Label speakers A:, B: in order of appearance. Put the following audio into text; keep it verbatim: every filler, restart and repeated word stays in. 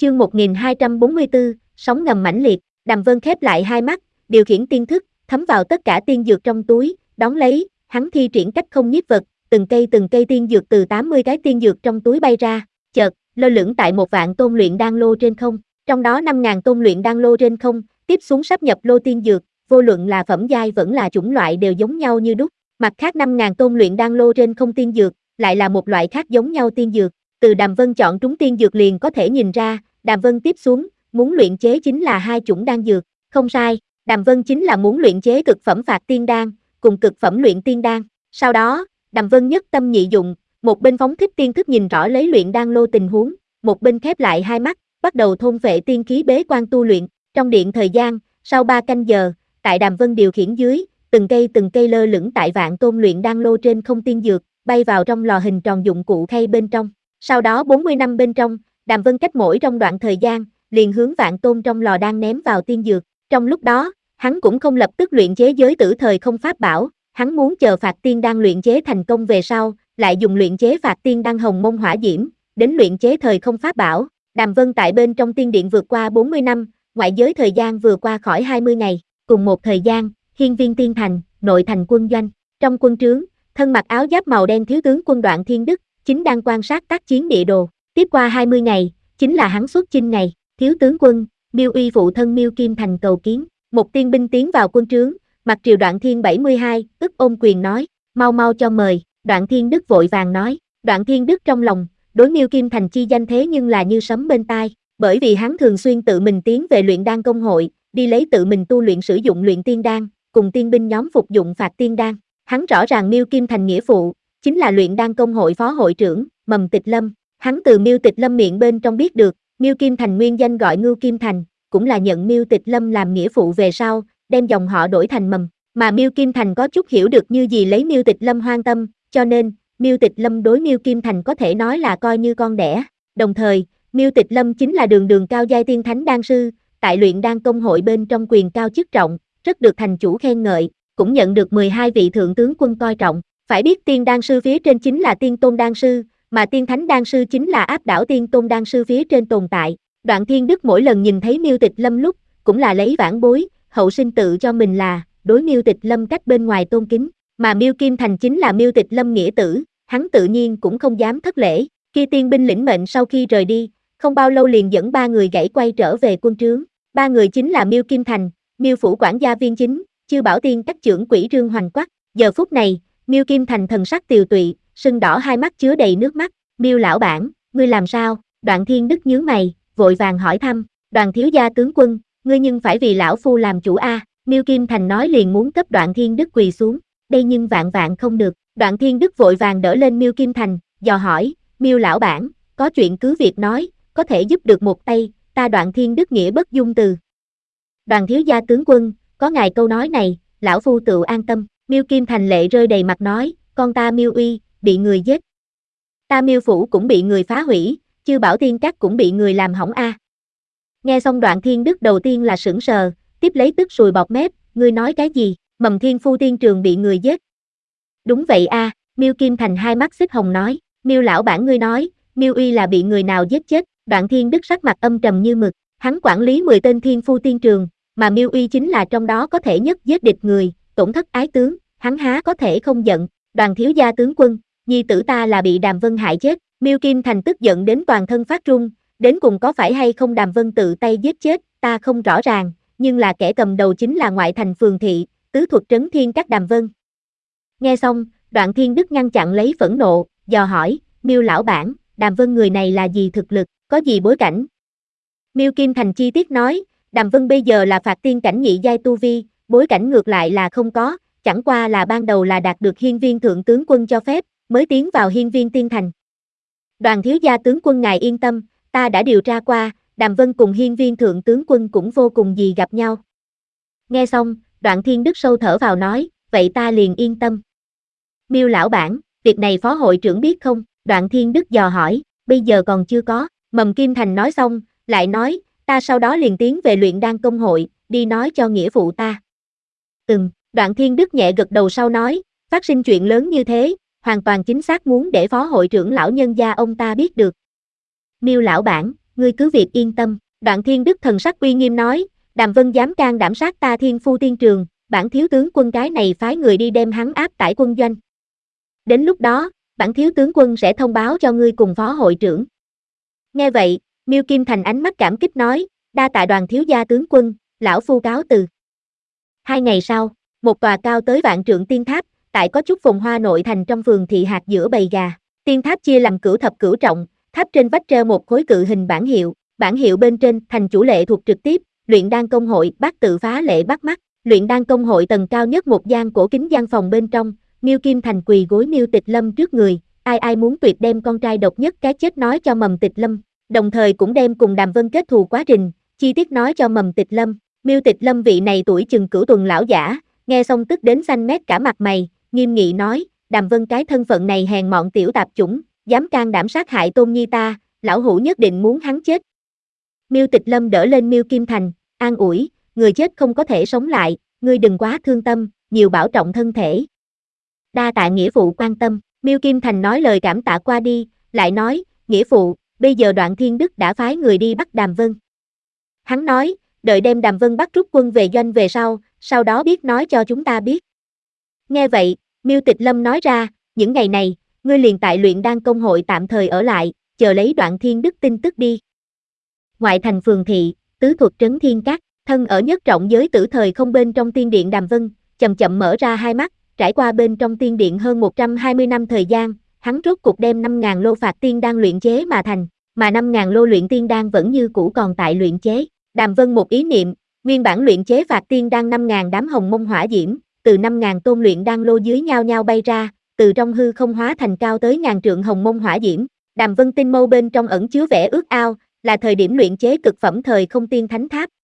A: Chương một nghìn hai trăm bốn mươi tư, sóng ngầm mãnh liệt. Đàm Vân khép lại hai mắt, điều khiển tiên thức, thấm vào tất cả tiên dược trong túi, đón lấy, hắn thi triển cách không nhiếp vật, từng cây từng cây tiên dược từ tám mươi cái tiên dược trong túi bay ra, chợt, lơ lửng tại một vạn tôn luyện đan lô trên không, trong đó năm ngàn tôn luyện đan lô trên không, tiếp xuống sáp nhập lô tiên dược, vô luận là phẩm giai vẫn là chủng loại đều giống nhau như đúc, mặt khác năm ngàn tôn luyện đan lô trên không tiên dược, lại là một loại khác giống nhau tiên dược, từ Đàm Vân chọn trúng tiên dược liền có thể nhìn ra, Đàm Vân tiếp xuống, muốn luyện chế chính là hai chủng đan dược, không sai, Đàm Vân chính là muốn luyện chế cực phẩm phạt tiên đan, cùng cực phẩm luyện tiên đan, sau đó, Đàm Vân nhất tâm nhị dụng, một bên phóng thích tiên thức nhìn rõ lấy luyện đan lô tình huống, một bên khép lại hai mắt, bắt đầu thôn phệ tiên khí bế quan tu luyện, trong điện thời gian, sau ba canh giờ, tại Đàm Vân điều khiển dưới, từng cây từng cây lơ lửng tại vạn tôn luyện đan lô trên không tiên dược, bay vào trong lò hình tròn dụng cụ khay bên trong, sau đó bốn mươi năm bên trong, Đàm Vân cách mỗi trong đoạn thời gian, liền hướng vạn tôn trong lò đan ném vào tiên dược, trong lúc đó, hắn cũng không lập tức luyện chế giới tử thời không pháp bảo, hắn muốn chờ phạt tiên đan luyện chế thành công về sau, lại dùng luyện chế phạt tiên đan hồng mông hỏa diễm, đến luyện chế thời không pháp bảo. Đàm Vân tại bên trong tiên điện vượt qua bốn mươi năm, ngoại giới thời gian vừa qua khỏi hai mươi ngày, cùng một thời gian, Hiên Viên Tiên Thành, nội thành quân doanh, trong quân trướng, thân mặc áo giáp màu đen thiếu tướng quân Đoạn Thiên Đức, chính đang quan sát tác chiến địa đồ, tiếp qua hai mươi ngày, chính là hắn xuất chinh ngày, thiếu tướng quân, Miêu Uy phụ thân Miêu Kim Thành cầu kiến, một tiên binh tiến vào quân trướng, mặt triều Đoạn Thiên bảy mươi hai, tức ôm quyền nói, mau mau cho mời, Đoạn Thiên Đức vội vàng nói, Đoạn Thiên Đức trong lòng, đối Miêu Kim Thành chi danh thế nhưng là như sấm bên tai, bởi vì hắn thường xuyên tự mình tiến về luyện đan công hội, đi lấy tự mình tu luyện sử dụng luyện tiên đan, cùng tiên binh nhóm phục dụng phạt tiên đan, hắn rõ ràng Miêu Kim Thành nghĩa phụ, chính là luyện đan công hội phó hội trưởng, Mầm Tịch Lâm, hắn từ Miêu Tịch Lâm miệng bên trong biết được, Miêu Kim Thành nguyên danh gọi Ngưu Kim Thành, cũng là nhận Miêu Tịch Lâm làm nghĩa phụ về sau, đem dòng họ đổi thành Mầm, mà Miêu Kim Thành có chút hiểu được như gì lấy Miêu Tịch Lâm hoan tâm, cho nên, Miêu Tịch Lâm đối Miêu Kim Thành có thể nói là coi như con đẻ, đồng thời, Miêu Tịch Lâm chính là đường đường cao giai tiên thánh đan sư, tại luyện đan công hội bên trong quyền cao chức trọng, rất được thành chủ khen ngợi, cũng nhận được mười hai vị thượng tướng quân coi trọng, phải biết tiên đan sư phía trên chính là tiên tôn đan sư, mà tiên thánh đan sư chính là áp đảo tiên tôn đan sư phía trên tồn tại. Đoạn Thiên Đức mỗi lần nhìn thấy Miêu Tịch Lâm lúc, cũng là lấy vãn bối, hậu sinh tự cho mình là, đối Miêu Tịch Lâm cách bên ngoài tôn kính, mà Miêu Kim Thành chính là Miêu Tịch Lâm nghĩa tử, hắn tự nhiên cũng không dám thất lễ. Khi tiên binh lĩnh mệnh sau khi rời đi, không bao lâu liền dẫn ba người gãy quay trở về quân trướng, ba người chính là Miêu Kim Thành, Miêu phủ quản gia viên chính, Chư Bảo Tiên cách trưởng quỹ Trương Hoành Quắc. Giờ phút này, Miêu Kim Thành thần sắc tiều tụy, sưng đỏ hai mắt chứa đầy nước mắt, Miêu lão bản, ngươi làm sao? Đoạn Thiên Đức nhướng mày, vội vàng hỏi thăm, Đoàn thiếu gia tướng quân, ngươi nhưng phải vì lão phu làm chủ a. Miêu Kim Thành nói liền muốn cấp Đoạn Thiên Đức quỳ xuống, đây nhưng vạn vạn không được. Đoạn Thiên Đức vội vàng đỡ lên Miêu Kim Thành, dò hỏi, Miêu lão bản, có chuyện cứ việc nói, có thể giúp được một tay, ta Đoạn Thiên Đức nghĩa bất dung từ. Đoàn thiếu gia tướng quân, có ngài câu nói này, lão phu tự an tâm. Miêu Kim Thành lệ rơi đầy mặt nói, con ta Miêu Uy, bị người giết. Ta Miêu phủ cũng bị người phá hủy, Chư Bảo Tiên các cũng bị người làm hỏng a. Nghe xong Đoạn Thiên Đức đầu tiên là sững sờ, tiếp lấy tức sùi bọt mép, ngươi nói cái gì? Mầm Thiên Phu Tiên Trường bị người giết. Đúng vậy a, Miêu Kim Thành hai mắt xích hồng nói, Miêu lão bản ngươi nói, Miêu Uy là bị người nào giết chết? Đoạn Thiên Đức sắc mặt âm trầm như mực, hắn quản lý mười tên Thiên Phu Tiên Trường, mà Miêu Uy chính là trong đó có thể nhất giết địch người, tổn thất ái tướng, hắn há có thể không giận. Đoàn thiếu gia tướng quân, nhi tử ta là bị Đàm Vân hại chết. Miêu Kim Thành tức giận đến toàn thân phát run, đến cùng có phải hay không Đàm Vân tự tay giết chết, ta không rõ ràng, nhưng là kẻ cầm đầu chính là ngoại thành phường thị, tứ thuật trấn thiên các Đàm Vân. Nghe xong, Đoạn Thiên Đức ngăn chặn lấy phẫn nộ, dò hỏi, Miêu lão bản, Đàm Vân người này là gì thực lực, có gì bối cảnh? Miêu Kim Thành chi tiết nói, Đàm Vân bây giờ là phạt tiên cảnh nhị giai tu vi, bối cảnh ngược lại là không có, chẳng qua là ban đầu là đạt được hiên viên thượng tướng quân cho phép, mới tiến vào hiên viên tiên thành. Đoàn thiếu gia tướng quân ngài yên tâm, ta đã điều tra qua, Đàm Vân cùng hiên viên thượng tướng quân cũng vô cùng gì gặp nhau. Nghe xong, Đoạn Thiên Đức sâu thở vào nói, vậy ta liền yên tâm. Miêu lão bản, việc này phó hội trưởng biết không? Đoạn Thiên Đức dò hỏi, bây giờ còn chưa có. Mầm Kim Thành nói xong, lại nói, ta sau đó liền tiến về luyện đan công hội, đi nói cho nghĩa phụ ta. Ừm, Đoạn Thiên Đức nhẹ gật đầu sau nói, phát sinh chuyện lớn như thế, hoàn toàn chính xác muốn để phó hội trưởng lão nhân gia ông ta biết được. Miêu lão bản, ngươi cứ việc yên tâm. Đoạn Thiên Đức thần sắc uy nghiêm nói, Đàm Vân dám can đảm sát ta Thiên Phu Tiên Trường, bản thiếu tướng quân cái này phái người đi đem hắn áp tải quân doanh. Đến lúc đó, bản thiếu tướng quân sẽ thông báo cho ngươi cùng phó hội trưởng. Nghe vậy, Miêu Kim Thành ánh mắt cảm kích nói, đa tạ Đoàn thiếu gia tướng quân, lão phu cáo từ. Hai ngày sau, một tòa cao tới vạn trượng tiên tháp, tại có chút phồn hoa nội thành trong phường thị hạt giữa bầy gà. Tiên tháp chia làm cửu thập cửu trọng, tháp trên vách treo một khối cự hình bản hiệu, bản hiệu bên trên thành chủ lệ thuộc trực tiếp, luyện đan công hội bát tự phá lệ bắt mắt. Luyện đan công hội tầng cao nhất một gian cổ kính gian phòng bên trong, Miêu Kim Thành quỳ gối Miêu Tịch Lâm trước người, ai ai muốn tuyệt đem con trai độc nhất cái chết nói cho Mầm Tịch Lâm, đồng thời cũng đem cùng Đàm Vân kết thù quá trình, chi tiết nói cho Mầm Tịch Lâm. Miêu Tịch Lâm vị này tuổi chừng cửu tuần lão giả, nghe xong tức đến xanh mét cả mặt mày, nghiêm nghị nói, Đàm Vân cái thân phận này hèn mọn tiểu tạp chủng, dám can đảm sát hại Tôn Nhi ta, lão hủ nhất định muốn hắn chết. Miêu Tịch Lâm đỡ lên Miêu Kim Thành, an ủi, người chết không có thể sống lại, ngươi đừng quá thương tâm, nhiều bảo trọng thân thể. Đa tạ nghĩa phụ quan tâm, Miêu Kim Thành nói lời cảm tạ qua đi, lại nói, nghĩa phụ, bây giờ Đoạn Thiên Đức đã phái người đi bắt Đàm Vân. Hắn nói, đợi đem Đàm Vân bắt rút quân về doanh về sau, sau đó biết nói cho chúng ta biết. Nghe vậy, Miêu Tịch Lâm nói ra, những ngày này, ngươi liền tại luyện đan công hội tạm thời ở lại, chờ lấy Đoạn Thiên Đức tin tức đi. Ngoại thành phường thị, tứ thuật trấn thiên các, thân ở nhất trọng giới tử thời không bên trong tiên điện Đàm Vân, chậm chậm mở ra hai mắt, trải qua bên trong tiên điện hơn một trăm hai mươi năm thời gian, hắn rốt cục đem năm ngàn lô phạt tiên đan luyện chế mà thành, mà năm ngàn lô luyện tiên đan vẫn như cũ còn tại luyện chế. Đàm Vân một ý niệm, nguyên bản luyện chế phạt tiên đan năm ngàn đám hồng mông hỏa diễm, từ năm ngàn tôn luyện đan lô dưới nhau nhau bay ra, từ trong hư không hóa thành cao tới ngàn trượng hồng mông hỏa diễm. Đàm Vân tinh mâu bên trong ẩn chứa vẻ ước ao, là thời điểm luyện chế cực phẩm thời không tiên thánh tháp,